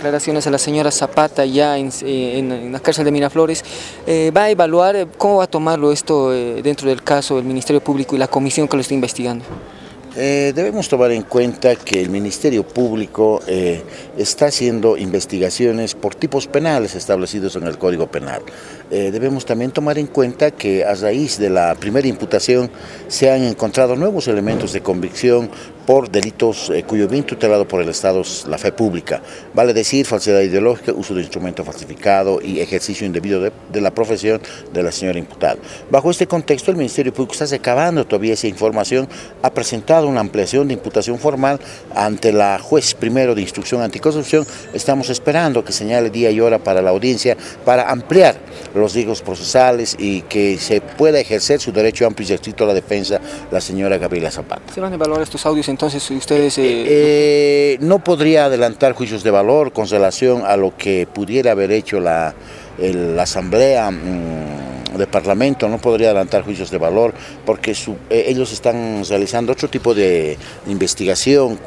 declaraciones a la señora Zapata ya en la cárcel de Miraflores. ¿Va a evaluar cómo va a tomarlo esto dentro del caso el Ministerio Público y la comisión que lo está investigando? Debemos tomar en cuenta que el Ministerio Público está haciendo investigaciones por tipos penales establecidos en el Código Penal. Debemos también tomar en cuenta que a raíz de la primera imputación se han encontrado nuevos elementos de convicción por delitos cuyo bien tutelado por el Estado es la fe pública, vale decir falsedad ideológica, uso de instrumento falsificado y ejercicio indebido de la profesión de la señora imputada. Bajo este contexto, el Ministerio Público está recabando todavía esa información, ha presentado una ampliación de imputación formal ante la juez primero de instrucción anticorrupción. Estamos esperando que señale día y hora para la audiencia para ampliar los riesgos procesales y que se pueda ejercer su derecho amplio y estricto a la defensa la señora Gabriela Zapata. ¿Se van a evaluar estos audios entonces ustedes? No podría adelantar juicios de valor con relación a lo que pudiera haber hecho la Asamblea de Parlamento, no podría adelantar juicios de valor porque ellos están realizando otro tipo de investigación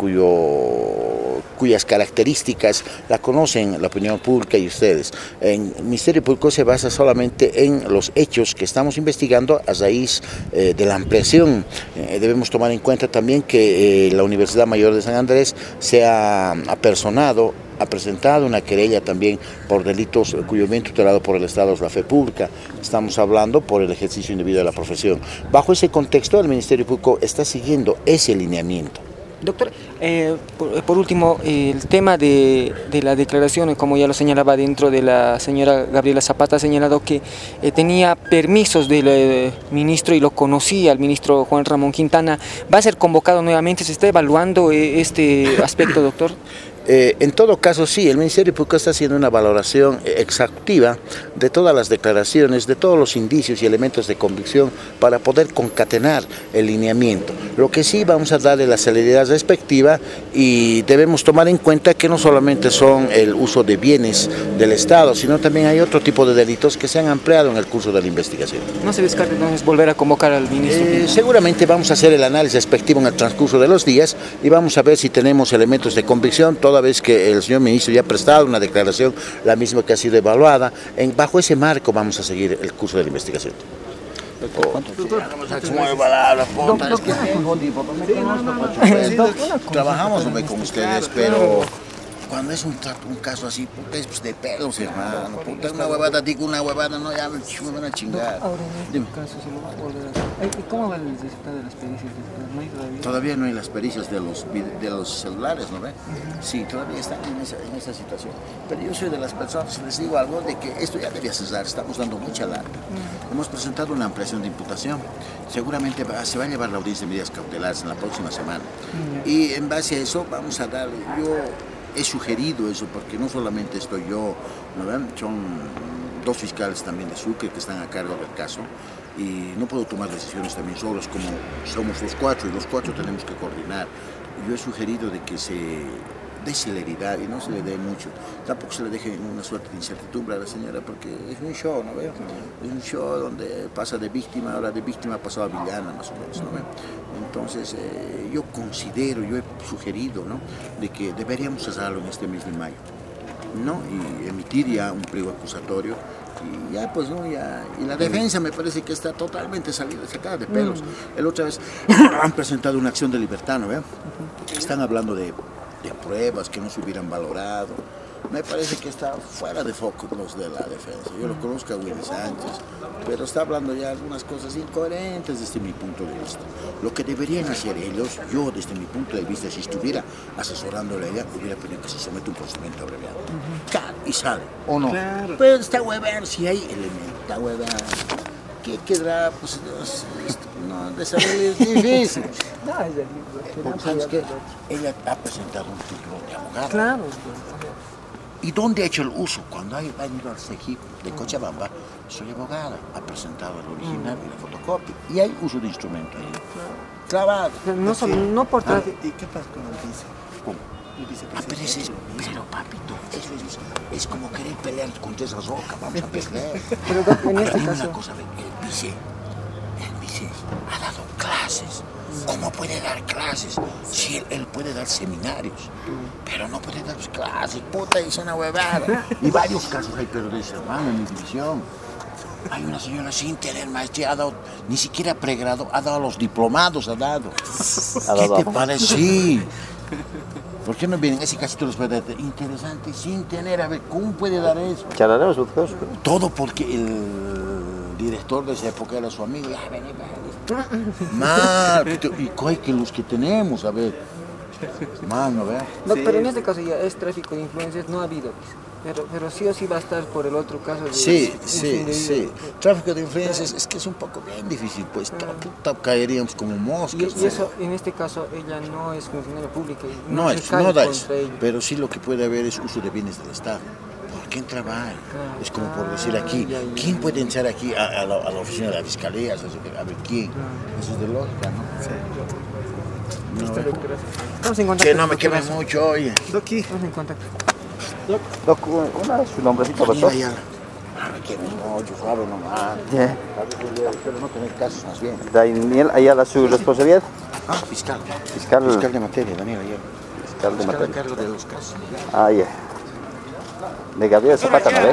cuyas características la conocen la opinión pública y ustedes. El Ministerio Público se basa solamente en los hechos que estamos investigando a raíz de la ampliación. Debemos tomar en cuenta también que la Universidad Mayor de San Andrés se ha apersonado, ha presentado una querella también por delitos cuyo bien tutelado por el Estado es la fe pública. Estamos hablando por el ejercicio indebido de la profesión. Bajo ese contexto, el Ministerio Público está siguiendo ese lineamiento. Doctor, por último, el tema de la declaración, como ya lo señalaba dentro de la señora Gabriela Zapata, ha señalado que tenía permisos del ministro y lo conocía el ministro Juan Ramón Quintana. ¿Va a ser convocado nuevamente? ¿Se está evaluando este aspecto, doctor? En todo caso, sí, el Ministerio Público está haciendo una valoración exhaustiva de todas las declaraciones, de todos los indicios y elementos de convicción para poder concatenar el lineamiento. Lo que sí vamos a darle la celeridad respectiva y debemos tomar en cuenta que no solamente son el uso de bienes del Estado, sino también hay otro tipo de delitos que se han ampliado en el curso de la investigación. ¿No se descarta entonces volver a convocar al ministro? Seguramente vamos a hacer el análisis respectivo en el transcurso de los días y vamos a ver si tenemos elementos de convicción, toda vez que el señor ministro ya ha prestado una declaración, la misma que ha sido evaluada. Bajo ese marco vamos a seguir el curso de la investigación. Trabajamos con ustedes, pero cuando es un caso así, puta, es pues de pelos, hermano. Puta, una huevada, digo una huevada, no, ya me van a chingar. Ahora, en este caso se lo va a volver a hacer. ¿Y cómo va el resultado de las pericias? ¿No hay todavía? Todavía no hay las pericias de los celulares, ¿no ve? Sí, todavía están en esa situación. Pero yo soy de las personas, les digo algo, de que esto ya debía cesar, estamos dando mucha larga. Hemos presentado una ampliación de imputación. Seguramente se va a llevar la audiencia de medidas cautelares en la próxima semana. Y en base a eso vamos a dar, yo he sugerido eso porque no solamente estoy yo, ¿no ven? Son dos fiscales también de Sucre que están a cargo del caso y no puedo tomar decisiones también solos como somos los cuatro y los cuatro tenemos que coordinar. Yo he sugerido de que se dé celeridad y no se le dé mucho, tampoco se le deje una suerte de incertidumbre a la señora porque es un show, ¿no veo? Es un show donde pasa de víctima, ahora de víctima ha pasado a villana más o menos, ¿no veo? Entonces yo considero, yo he sugerido, ¿no?, de que deberíamos hacerlo en este mes de mayo, ¿no?, y emitir ya un pliego acusatorio y ya pues no, ya, y la defensa me parece que está totalmente sacada de pelos. La otra vez han presentado una acción de libertad, ¿no veo? Están hablando de pruebas que no se hubieran valorado. Me parece que está fuera de foco los de la defensa. Yo lo conozco a Willy Sánchez, pero está hablando ya algunas cosas incoherentes desde mi punto de vista. Lo que deberían hacer ellos, yo desde mi punto de vista, si estuviera asesorándole a ella, hubiera pedido que se someta un procedimiento abreviado. Y sale, ¿o no? Claro. Pero está huevón, si hay elementos, está huevón. ¿Qué quedará? Pues no, de saber es difícil. Porque sabes que ella ha presentado un título de abogado. Claro. ¿Y dónde ha hecho el uso? Cuando ha ido al CEGIP de Cochabamba, soy abogada, ha presentado el original y la fotocopia. Y hay uso de instrumento ahí. Clavado. No por trás. ¿Y qué pasa con el vice? ¿Cómo? El vicepresidente. Pero papito, es como querer pelear contra esa roca, vamos a perder. Pero en este hay caso... una cosa, el vice ha dado clases ¿Cómo puede dar clases? Si él puede dar seminarios, pero no puede dar clases, puta, es una huevada. Y varios casos hay, pero de ese hermano en mi división. Hay una señora sin tener maestría, ha dado, ni siquiera pregrado, ha dado los diplomados, ha dado. ¿Qué te parece? Sí. ¿Por qué no vienen ese casito los puede dar? Interesante, sin tener, a ver, ¿cómo puede dar eso? Todo porque el director de esa época era su amigo. Ya, ven. Mal, y que los que tenemos, a ver. Mal, ¿no ve? No, pero en este caso ya es tráfico de influencias, no ha habido. Pero sí o sí va a estar por el otro caso. De Sí. Tráfico de influencias es que es un poco bien difícil, pues caeríamos como moscas. Y eso, en este caso, ella no es funcionaria pública. No da eso, pero sí lo que puede haber es uso de bienes del Estado. ¿Por qué trabaja? Es como por decir aquí, ¿quién puede entrar aquí a la oficina de la fiscalía? A ver, ¿quién? Eso es de lógica, ¿no? Sí. Estamos en contacto. Que no me queme mucho, oye. Doki, estamos en contacto. Doc, su nombrecito, por favor. No me queme mucho, suave nomás. Yeah. Espero no tener casos más bien. Daniel Ayala, su responsabilidad. Fiscal. Fiscal de materia, Daniel Ayala. Fiscal de a materia. cargo de los casos. Ah, ya. De Gabriela Zapata, ¿no ve?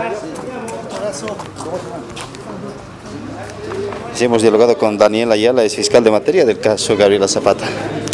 Sí, hemos dialogado con Daniel Ayala, es fiscal de materia del caso Gabriela Zapata.